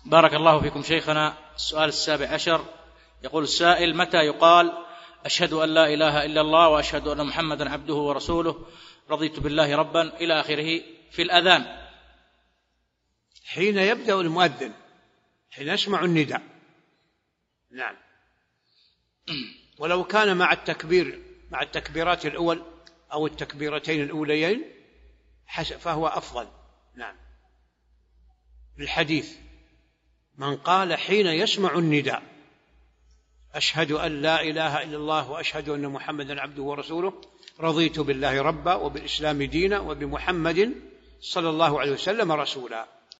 بارك الله فيكم شيخنا. السؤال 17 يقول السائل: متى يقال أشهد أن لا إله إلا الله وأشهد أن محمدا عبده ورسوله رضيت بالله ربا إلى آخره في الأذان؟ حين يبدأ المؤذن، حين يسمع النداء. نعم. ولو كان مع التكبيرات الأول أو التكبيرتين الأوليين فهو أفضل. نعم. الحديث: من قال حين يسمع النداء أشهد أن لا إله إلا الله وأشهد أن محمدا عبده ورسوله رضيت بالله ربا وبالإسلام دينا وبمحمد صلى الله عليه وسلم رسولا.